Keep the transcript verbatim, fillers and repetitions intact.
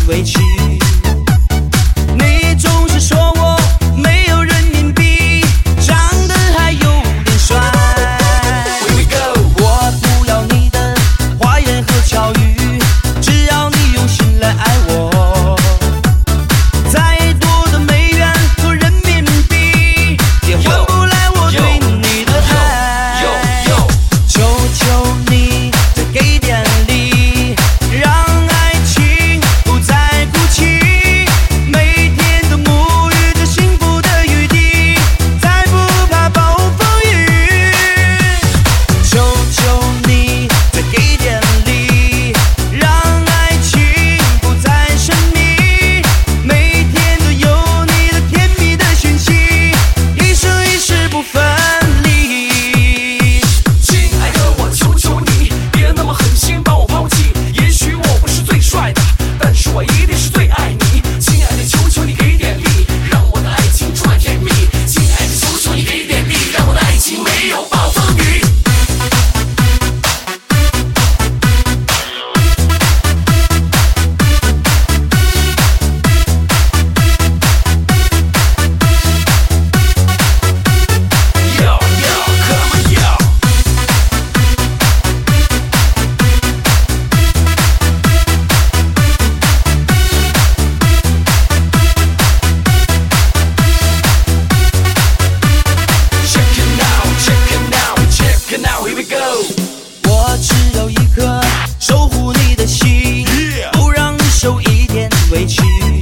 委屈。你总是说我没有人民币，长得还有点帅。我不要你的花言和巧语，只要你用心来爱我。再多的美元和人民币也换不来我对你的爱。求求你再给点力，让爱情不再哭泣。每天都沐浴着幸福的雨滴，再不怕暴风雨。求求你再给点力，让爱情不再神秘。每天都有你的甜蜜的讯息，一生一世不分离。 亲爱的，我求求你，别那么狠心把我抛弃。也许我不是最帅的，但是我一定是最爱你。亲爱的，求求你给点力，让我的爱情充满甜蜜。亲爱的，求求你给点力，让我的爱情没有暴风雨。Yo yo come on yo。Check it out, check it out, check it out, here we go。 我只有一颗守护你的心，不让你受一点委屈。